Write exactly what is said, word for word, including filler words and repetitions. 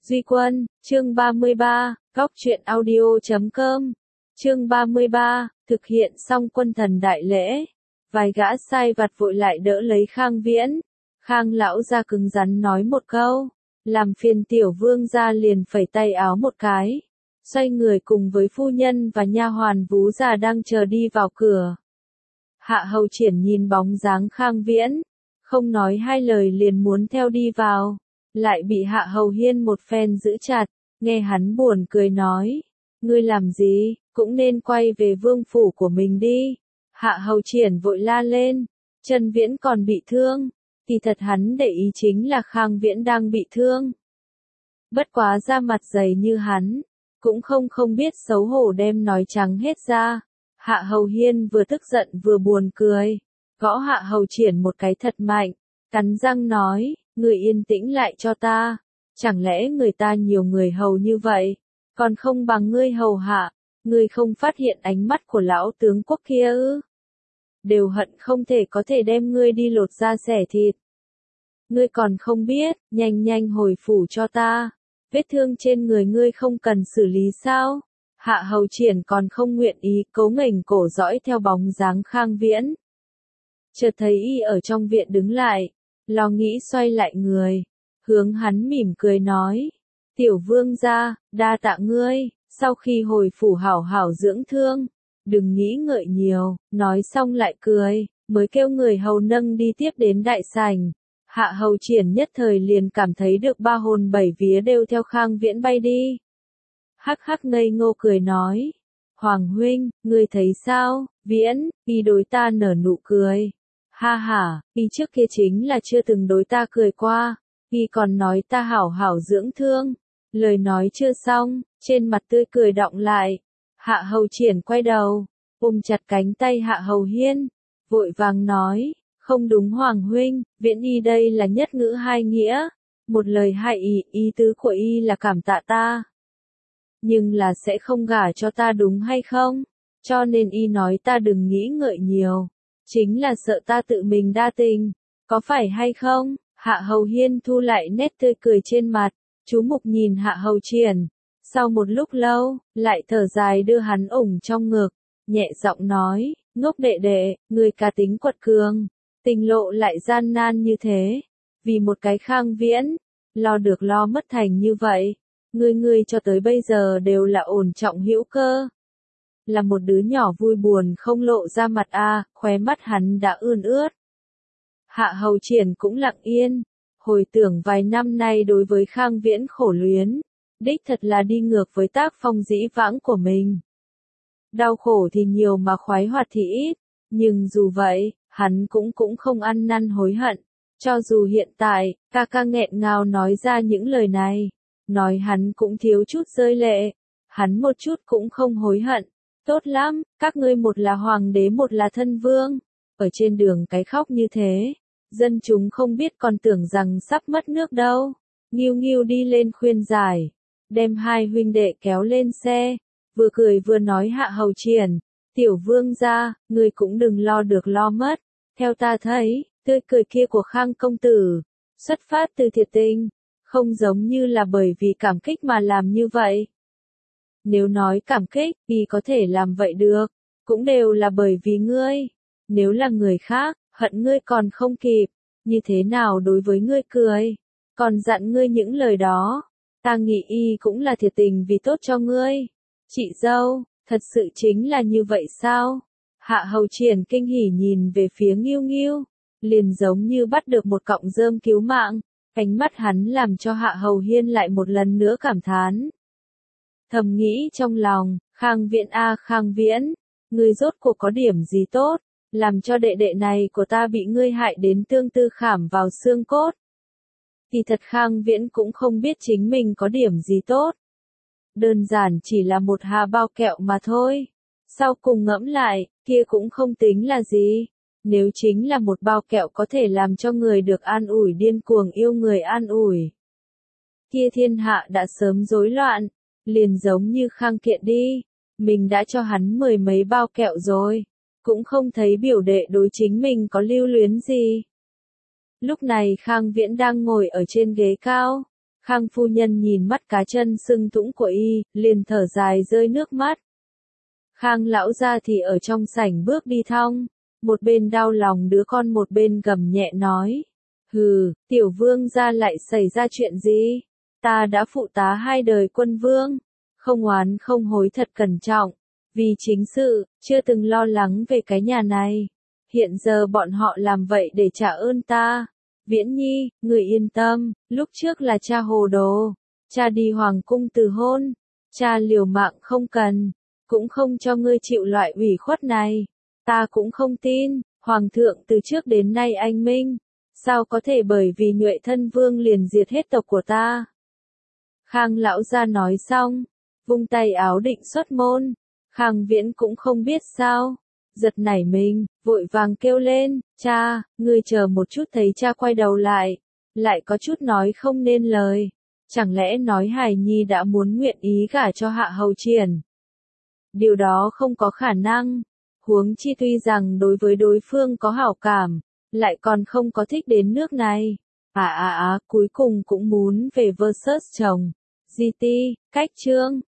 Duy Quân, chương ba mươi ba, góc truyện audio chấm com. Chương ba mươi ba, thực hiện xong quân thần đại lễ. Vài gã sai vặt vội lại đỡ lấy Khang Viễn. Khang lão gia cứng rắn nói một câu, làm phiền tiểu vương gia liền phẩy tay áo một cái, xoay người cùng với phu nhân và nha hoàn Vú già đang chờ đi vào cửa. Hạ Hầu Triển nhìn bóng dáng Khang Viễn, không nói hai lời liền muốn theo đi vào, lại bị Hạ Hầu Hiên một phen giữ chặt, nghe hắn buồn cười nói, ngươi làm gì, cũng nên quay về vương phủ của mình đi. Hạ Hầu Triển vội la lên, Trần Viễn còn bị thương, thì thật hắn để ý chính là Khang Viễn đang bị thương. Bất quá da mặt dày như hắn, cũng không không biết xấu hổ đem nói trắng hết ra. Hạ Hầu Hiên vừa tức giận vừa buồn cười, gõ Hạ Hầu Triển một cái thật mạnh, cắn răng nói, người yên tĩnh lại cho ta, chẳng lẽ người ta nhiều người hầu như vậy, còn không bằng ngươi hầu hạ, ngươi không phát hiện ánh mắt của lão tướng quốc kia ư? Đều hận không thể có thể đem ngươi đi lột da xẻ thịt. Ngươi còn không biết, nhanh nhanh hồi phủ cho ta, vết thương trên người ngươi không cần xử lý sao? Hạ Hầu Triển còn không nguyện ý, cố nghềnh cổ dõi theo bóng dáng Khang Viễn. Chợt thấy y ở trong viện đứng lại, lo nghĩ xoay lại người, hướng hắn mỉm cười nói, tiểu vương gia, đa tạ ngươi, sau khi hồi phủ hảo hảo dưỡng thương, đừng nghĩ ngợi nhiều, nói xong lại cười, mới kêu người hầu nâng đi tiếp đến đại sảnh. Hạ Hầu Triển nhất thời liền cảm thấy được ba hồn bảy vía đều theo Khang Viễn bay đi. Hắc hắc ngây ngô cười nói, Hoàng huynh, ngươi thấy sao, Viễn, y đối ta nở nụ cười. Ha ha, y trước kia chính là chưa từng đối ta cười qua, y còn nói ta hảo hảo dưỡng thương. Lời nói chưa xong, trên mặt tươi cười đọng lại. Hạ Hầu Triển quay đầu, ôm chặt cánh tay Hạ Hầu Hiên, vội vàng nói, không đúng Hoàng huynh, Viễn y đây là nhất ngữ hai nghĩa, một lời hai ý, ý tứ của y là cảm tạ ta, nhưng là sẽ không gả cho ta đúng hay không? Cho nên y nói ta đừng nghĩ ngợi nhiều, chính là sợ ta tự mình đa tình, có phải hay không? Hạ Hầu Hiên thu lại nét tươi cười trên mặt, chú mục nhìn Hạ Hầu Triển, sau một lúc lâu, lại thở dài đưa hắn ủng trong ngực, nhẹ giọng nói, ngốc đệ đệ, người cá tính quật cường, tình lộ lại gian nan như thế, vì một cái Khang Viễn, lo được lo mất thành như vậy. Ngươi ngươi cho tới bây giờ đều là ổn trọng hữu cơ. Là một đứa nhỏ vui buồn không lộ ra mặt a, à, khóe mắt hắn đã ươn ướt. Hạ Hầu Triển cũng lặng yên, hồi tưởng vài năm nay đối với Khang Viễn khổ luyến, đích thật là đi ngược với tác phong dĩ vãng của mình. Đau khổ thì nhiều mà khoái hoạt thì ít, nhưng dù vậy, hắn cũng cũng không ăn năn hối hận, cho dù hiện tại, ca ca nghẹn ngào nói ra những lời này. Nói hắn cũng thiếu chút rơi lệ, hắn một chút cũng không hối hận, tốt lắm, các ngươi một là hoàng đế một là thân vương, ở trên đường cái khóc như thế, dân chúng không biết còn tưởng rằng sắp mất nước đâu. Nghiêu Nghiêu đi lên khuyên giải, đem hai huynh đệ kéo lên xe, vừa cười vừa nói Hạ Hầu Triển, tiểu vương gia, ngươi cũng đừng lo được lo mất, theo ta thấy, tươi cười kia của Khang công tử, xuất phát từ thiệt tình. Không giống như là bởi vì cảm kích mà làm như vậy. Nếu nói cảm kích, y có thể làm vậy được, cũng đều là bởi vì ngươi. Nếu là người khác, hận ngươi còn không kịp, như thế nào đối với ngươi cười, còn dặn ngươi những lời đó, ta nghĩ y cũng là thiệt tình vì tốt cho ngươi. Chị dâu, thật sự chính là như vậy sao? Hạ Hầu Triển kinh hỉ nhìn về phía Nghiêu Nghiêu, liền giống như bắt được một cọng rơm cứu mạng. Ánh mắt hắn làm cho Hạ Hầu Hiên lại một lần nữa cảm thán. Thầm nghĩ trong lòng, Khang Viễn a à, Khang Viễn, ngươi rốt cuộc có điểm gì tốt, làm cho đệ đệ này của ta bị ngươi hại đến tương tư khảm vào xương cốt. Thì thật Khang Viễn cũng không biết chính mình có điểm gì tốt. Đơn giản chỉ là một hà bao kẹo mà thôi. Sau cùng ngẫm lại, kia cũng không tính là gì. Nếu chính là một bao kẹo có thể làm cho người được an ủi điên cuồng yêu người an ủi, kia thiên hạ đã sớm rối loạn, liền giống như Khang Kiện đi, mình đã cho hắn mười mấy bao kẹo rồi, cũng không thấy biểu đệ đối chính mình có lưu luyến gì. Lúc này Khang Viễn đang ngồi ở trên ghế cao, Khang phu nhân nhìn mắt cá chân sưng thũng của y, liền thở dài rơi nước mắt. Khang lão gia thì ở trong sảnh bước đi thong, một bên đau lòng đứa con một bên gầm nhẹ nói. Hừ, tiểu vương gia lại xảy ra chuyện gì? Ta đã phụ tá hai đời quân vương, không oán không hối thật cẩn trọng, vì chính sự, chưa từng lo lắng về cái nhà này. Hiện giờ bọn họ làm vậy để trả ơn ta. Viễn Nhi, người yên tâm, lúc trước là cha hồ đồ, cha đi hoàng cung từ hôn, cha liều mạng không cần, cũng không cho ngươi chịu loại ủy khuất này. Ta cũng không tin, hoàng thượng từ trước đến nay anh minh, sao có thể bởi vì nhuệ thân vương liền diệt hết tộc của ta. Khang lão gia nói xong, vung tay áo định xuất môn, Khang Viễn cũng không biết sao, giật nảy mình, vội vàng kêu lên, cha, ngươi chờ một chút. Thấy cha quay đầu lại, lại có chút nói không nên lời, chẳng lẽ nói Hải Nhi đã muốn nguyện ý gả cho Hạ Hầu Triển. Điều đó không có khả năng, huống chi tuy rằng đối với đối phương có hảo cảm, lại còn không có thích đến nước này. À à à, cuối cùng cũng muốn về versus chồng. giê tê, cách chương.